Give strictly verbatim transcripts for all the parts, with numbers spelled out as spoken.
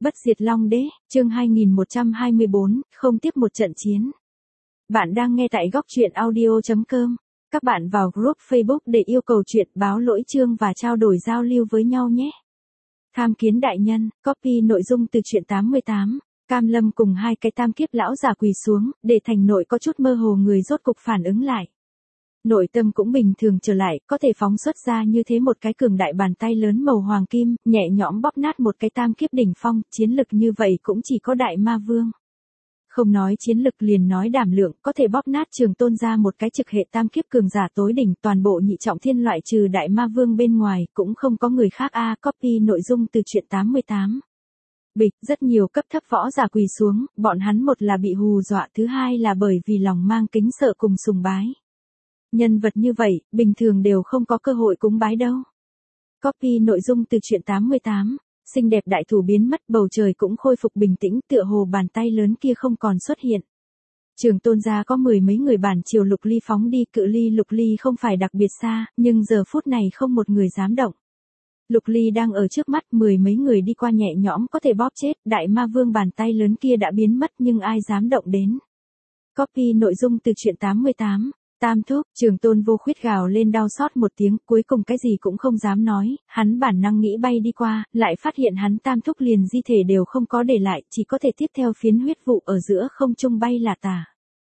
Bất diệt Long Đế, chương hai nghìn một trăm hai mươi bốn, không tiếp một trận chiến. Bạn đang nghe tại góc truyện audio chấm com. Các bạn vào group Facebook để yêu cầu chuyện báo lỗi chương và trao đổi giao lưu với nhau nhé. Tham kiến đại nhân, copy nội dung từ truyện tám mươi tám. Cam Lâm cùng hai cái tam kiếp lão già quỳ xuống, để thành nội có chút mơ hồ người rốt cục phản ứng lại. Nội tâm cũng bình thường trở lại, có thể phóng xuất ra như thế một cái cường đại bàn tay lớn màu hoàng kim, nhẹ nhõm bóp nát một cái tam kiếp đỉnh phong, chiến lực như vậy cũng chỉ có đại ma vương. Không nói chiến lực liền nói đảm lượng, có thể bóp nát Trường Tôn ra một cái trực hệ tam kiếp cường giả tối đỉnh, toàn bộ nhị trọng thiên loại trừ đại ma vương bên ngoài, cũng không có người khác a. À, copy nội dung từ truyện tám mươi tám. Bịch, rất nhiều cấp thấp võ giả quỳ xuống, bọn hắn một là bị hù dọa, thứ hai là bởi vì lòng mang kính sợ cùng sùng bái. Nhân vật như vậy, bình thường đều không có cơ hội cúng bái đâu. Copy nội dung từ truyện tám mươi tám. Xinh đẹp đại thủ biến mất, bầu trời cũng khôi phục bình tĩnh, tựa hồ bàn tay lớn kia không còn xuất hiện. Trường Tôn gia có mười mấy người bản chiều Lục Ly phóng đi, cự ly Lục Ly không phải đặc biệt xa, nhưng giờ phút này không một người dám động. Lục Ly đang ở trước mắt, mười mấy người đi qua nhẹ nhõm có thể bóp chết, đại ma vương bàn tay lớn kia đã biến mất nhưng ai dám động đến. Copy nội dung từ truyện tám mươi tám. Tam thúc, Trường Tôn vô khuyết gào lên đau xót một tiếng, cuối cùng cái gì cũng không dám nói, hắn bản năng nghĩ bay đi qua, lại phát hiện hắn tam thúc liền di thể đều không có để lại, chỉ có thể tiếp theo phiến huyết vụ ở giữa không trung bay là tả.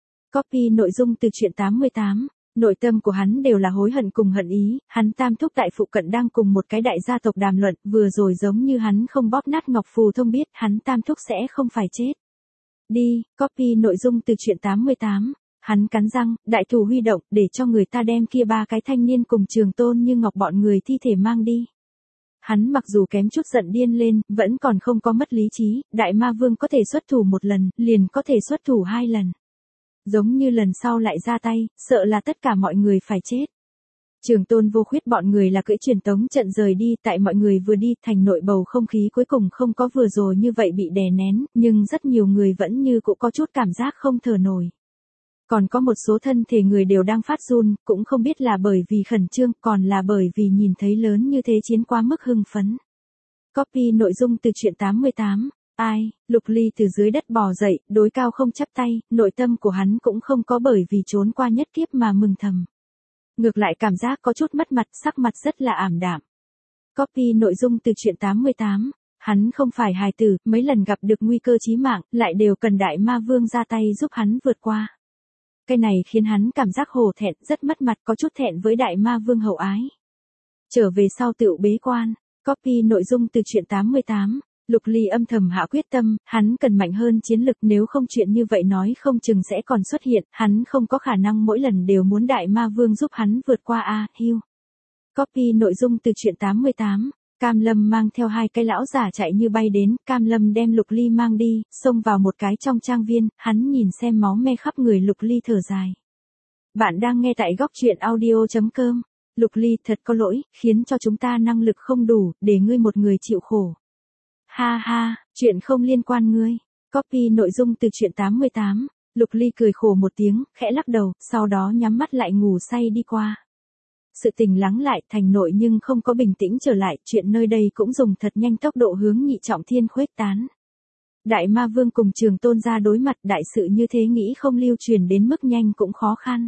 Copy nội dung từ truyện tám mươi tám. Nội tâm của hắn đều là hối hận cùng hận ý, hắn tam thúc tại phụ cận đang cùng một cái đại gia tộc đàm luận, vừa rồi giống như hắn không bóp nát Ngọc Phù Thông biết, hắn tam thúc sẽ không phải chết. Đi, copy nội dung từ truyện tám mươi tám. Hắn cắn răng, đại thủ huy động, để cho người ta đem kia ba cái thanh niên cùng Trường Tôn Như Ngọc bọn người thi thể mang đi. Hắn mặc dù kém chút giận điên lên, vẫn còn không có mất lý trí, đại ma vương có thể xuất thủ một lần, liền có thể xuất thủ hai lần. Giống như lần sau lại ra tay, sợ là tất cả mọi người phải chết. Trường Tôn vô khuyết bọn người là cưỡi truyền tống trận rời đi, tại mọi người vừa đi, thành nội bầu không khí cuối cùng không có vừa rồi như vậy bị đè nén, nhưng rất nhiều người vẫn như cũng có chút cảm giác không thở nổi. Còn có một số thân thể người đều đang phát run, cũng không biết là bởi vì khẩn trương, còn là bởi vì nhìn thấy lớn như thế chiến quá mức hưng phấn. Copy nội dung từ truyện tám mươi tám. Ai, Lục Ly từ dưới đất bò dậy, đối cao không chắp tay, nội tâm của hắn cũng không có bởi vì trốn qua nhất kiếp mà mừng thầm. Ngược lại cảm giác có chút mất mặt, sắc mặt rất là ảm đạm. Copy nội dung từ truyện tám mươi tám. Hắn không phải hài tử, mấy lần gặp được nguy cơ chí mạng, lại đều cần đại ma vương ra tay giúp hắn vượt qua. Cái này khiến hắn cảm giác hổ thẹn, rất mất mặt, có chút thẹn với đại ma vương hậu ái. Trở về sau tựu bế quan. Copy nội dung từ truyện tám mươi tám. Lục Ly âm thầm hạ quyết tâm, hắn cần mạnh hơn chiến lực, nếu không chuyện như vậy nói không chừng sẽ còn xuất hiện, hắn không có khả năng mỗi lần đều muốn đại ma vương giúp hắn vượt qua a, hưu. Copy nội dung từ truyện tám mươi tám. Cam Lâm mang theo hai cái lão giả chạy như bay đến, Cam Lâm đem Lục Ly mang đi, xông vào một cái trong trang viên, hắn nhìn xem máu me khắp người Lục Ly thở dài. Bạn đang nghe tại góc truyện audio chấm com. Lục Ly, thật có lỗi, khiến cho chúng ta năng lực không đủ, để ngươi một người chịu khổ. Ha ha, chuyện không liên quan ngươi. Copy nội dung từ truyện tám mươi tám. Lục Ly cười khổ một tiếng, khẽ lắc đầu, sau đó nhắm mắt lại ngủ say đi qua. Sự tình lắng lại, thành nội nhưng không có bình tĩnh trở lại, chuyện nơi đây cũng dùng thật nhanh tốc độ hướng nhị trọng thiên khuếch tán. Đại ma vương cùng Trường Tôn ra đối mặt, đại sự như thế nghĩ không lưu truyền đến mức nhanh cũng khó khăn.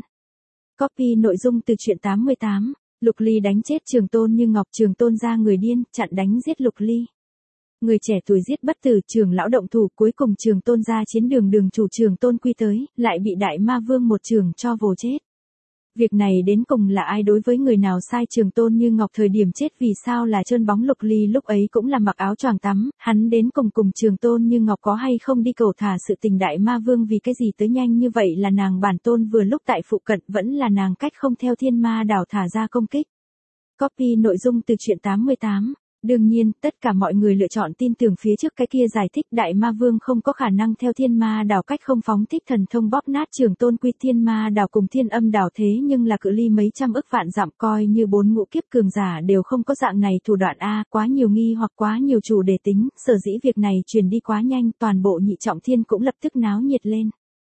Copy nội dung từ truyện tám mươi tám. Lục Ly đánh chết Trường Tôn Như Ngọc, Trường Tôn ra người điên, chặn đánh giết Lục Ly. Người trẻ tuổi giết bất tử, Trường lão động thủ, cuối cùng Trường Tôn ra chiến đường đường chủ Trường Tôn quy tới, lại bị đại ma vương một trường cho vồ chết. Việc này đến cùng là ai, đối với người nào sai? Trường Tôn Như Ngọc thời điểm chết vì sao là trơn bóng? Lục Ly lúc ấy cũng là mặc áo choàng tắm, hắn đến cùng cùng Trường Tôn Như Ngọc có hay không đi cầu thả sự tình đại ma vương, vì cái gì tới nhanh như vậy? Là nàng bản tôn vừa lúc tại phụ cận, vẫn là nàng cách không theo thiên ma đảo thả ra công kích? Copy nội dung từ truyện tám mươi tám. Đương nhiên, tất cả mọi người lựa chọn tin tưởng phía trước cái kia giải thích, đại ma vương không có khả năng theo thiên ma đảo cách không phóng thích thần thông bóp nát Trường Tôn quy. Thiên ma đảo cùng thiên âm đảo thế nhưng là cự ly mấy trăm ức vạn dặm, coi như bốn ngũ kiếp cường giả đều không có dạng này thủ đoạn a, quá nhiều nghi hoặc quá nhiều chủ đề tính, sở dĩ việc này truyền đi quá nhanh, toàn bộ nhị trọng thiên cũng lập tức náo nhiệt lên.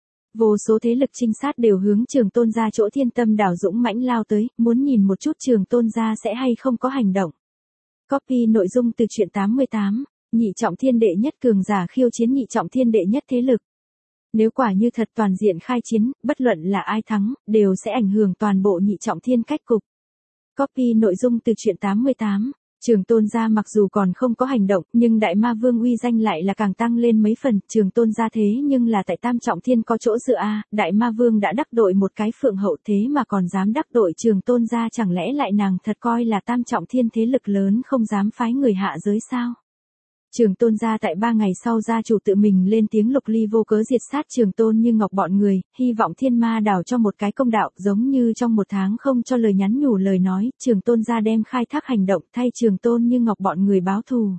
Vô số thế lực trinh sát đều hướng Trường Tôn gia chỗ thiên tâm đảo dũng mãnh lao tới, muốn nhìn một chút Trường Tôn gia sẽ hay không có hành động. Copy nội dung từ truyện tám mươi tám. Nhị trọng thiên đệ nhất cường giả khiêu chiến nhị trọng thiên đệ nhất thế lực. Nếu quả như thật toàn diện khai chiến, bất luận là ai thắng, đều sẽ ảnh hưởng toàn bộ nhị trọng thiên cách cục. Copy nội dung từ truyện tám mươi tám. Trường Tôn gia mặc dù còn không có hành động, nhưng Đại Ma Vương uy danh lại là càng tăng lên mấy phần. Trường Tôn gia thế nhưng là tại Tam Trọng Thiên có chỗ dựa a, Đại Ma Vương đã đắc tội một cái phượng hậu thế mà còn dám đắc tội Trường Tôn gia, chẳng lẽ lại nàng thật coi là Tam Trọng Thiên thế lực lớn không dám phái người hạ giới sao? Trường Tôn gia tại ba ngày sau gia chủ tự mình lên tiếng Lục Ly vô cớ diệt sát Trường Tôn Như Ngọc bọn người, hy vọng Thiên Ma đảo cho một cái công đạo, giống như trong một tháng không cho lời nhắn nhủ lời nói, Trường Tôn gia đem khai thác hành động thay Trường Tôn Như Ngọc bọn người báo thù.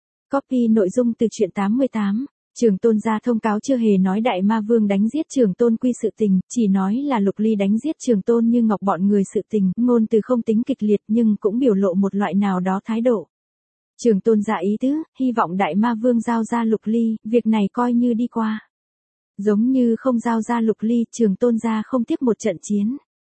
Copy nội dung từ truyện tám mươi tám. Trường Tôn gia thông cáo chưa hề nói Đại Ma Vương đánh giết Trường Tôn Quy sự tình, chỉ nói là Lục Ly đánh giết Trường Tôn Như Ngọc bọn người sự tình, ngôn từ không tính kịch liệt nhưng cũng biểu lộ một loại nào đó thái độ. Trường Tôn gia ý tứ, hy vọng Đại Ma Vương giao ra Lục Ly, việc này coi như đi qua. Giống như không giao ra Lục Ly, Trường Tôn gia không tiếp một trận chiến.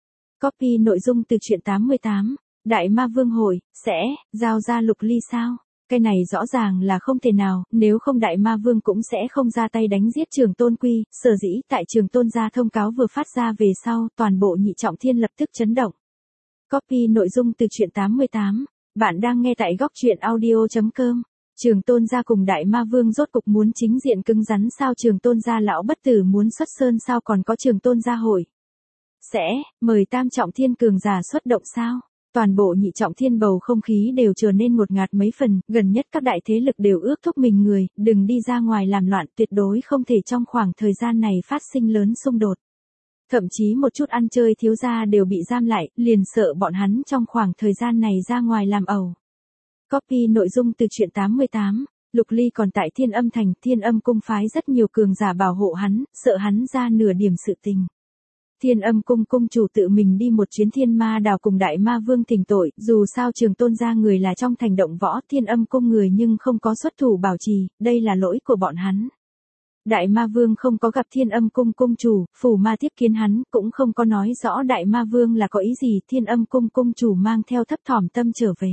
Copy nội dung từ truyện tám mươi tám. Đại Ma Vương hồi, sẽ, giao ra Lục Ly sao? Cái này rõ ràng là không thể nào, nếu không Đại Ma Vương cũng sẽ không ra tay đánh giết Trường Tôn Quy, sở dĩ tại Trường Tôn gia thông cáo vừa phát ra về sau, toàn bộ nhị trọng thiên lập tức chấn động. Copy nội dung từ truyện tám mươi tám. Bạn đang nghe tại góc truyện audio chấm com. Trường Tôn gia cùng Đại Ma Vương rốt cục muốn chính diện cứng rắn sao? Trường Tôn gia lão bất tử muốn xuất sơn sao? Còn có Trường Tôn gia hội sẽ mời Tam Trọng Thiên cường giả xuất động sao? Toàn bộ nhị trọng thiên bầu không khí đều trở nên ngột ngạt mấy phần, gần nhất các đại thế lực đều ước thúc mình người, đừng đi ra ngoài làm loạn, tuyệt đối không thể trong khoảng thời gian này phát sinh lớn xung đột. Thậm chí một chút ăn chơi thiếu gia đều bị giam lại, liền sợ bọn hắn trong khoảng thời gian này ra ngoài làm ẩu. Copy nội dung từ truyện tám mươi tám. Lục Ly còn tại Thiên Âm Thành, Thiên Âm Cung phái rất nhiều cường giả bảo hộ hắn, sợ hắn ra nửa điểm sự tình. Thiên Âm Cung cung chủ tự mình đi một chuyến Thiên Ma đảo cùng Đại Ma Vương thỉnh tội, dù sao Trường Tôn gia người là trong thành động võ, Thiên Âm Cung người nhưng không có xuất thủ bảo trì, đây là lỗi của bọn hắn. Đại Ma Vương không có gặp Thiên Âm Cung cung chủ, Phù Ma tiếp kiến hắn, cũng không có nói rõ Đại Ma Vương là có ý gì, Thiên Âm Cung cung chủ mang theo thấp thỏm tâm trở về.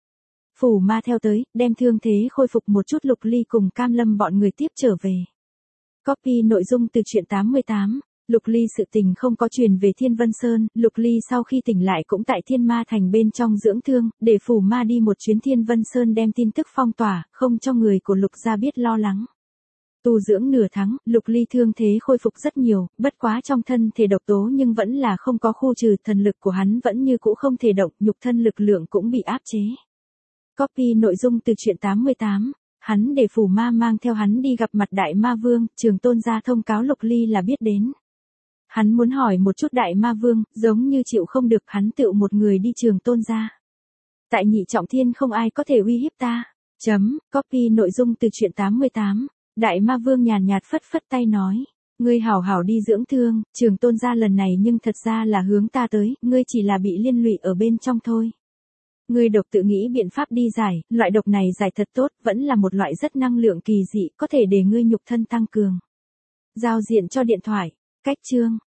Phù Ma theo tới, đem thương thế khôi phục một chút, Lục Ly cùng Cam Lâm bọn người tiếp trở về. Copy nội dung từ truyện tám mươi tám. Lục Ly sự tình không có truyền về Thiên Vân Sơn, Lục Ly sau khi tỉnh lại cũng tại Thiên Ma Thành bên trong dưỡng thương, để Phù Ma đi một chuyến Thiên Vân Sơn đem tin tức phong tỏa, không cho người của Lục gia biết lo lắng. Tu dưỡng nửa tháng, Lục Ly thương thế khôi phục rất nhiều, bất quá trong thân thể độc tố nhưng vẫn là không có khu trừ, thần lực của hắn vẫn như cũ không thể động, nhục thân lực lượng cũng bị áp chế. Copy nội dung từ truyện tám mươi tám. Hắn để Phù Ma mang theo hắn đi gặp mặt Đại Ma Vương, Trường Tôn gia thông cáo Lục Ly là biết đến. Hắn muốn hỏi một chút Đại Ma Vương, giống như chịu không được, hắn tự một người đi Trường Tôn gia. Tại nhị trọng thiên không ai có thể uy hiếp ta. Chấm, copy nội dung từ truyện tám mươi tám. Đại Ma Vương nhàn nhạt phất phất tay nói, ngươi hảo hảo đi dưỡng thương, Trường Tôn gia lần này nhưng thật ra là hướng ta tới, ngươi chỉ là bị liên lụy ở bên trong thôi. Ngươi độc tự nghĩ biện pháp đi giải, loại độc này giải thật tốt, vẫn là một loại rất năng lượng kỳ dị, có thể để ngươi nhục thân tăng cường. Giao diện cho điện thoại, cách chương.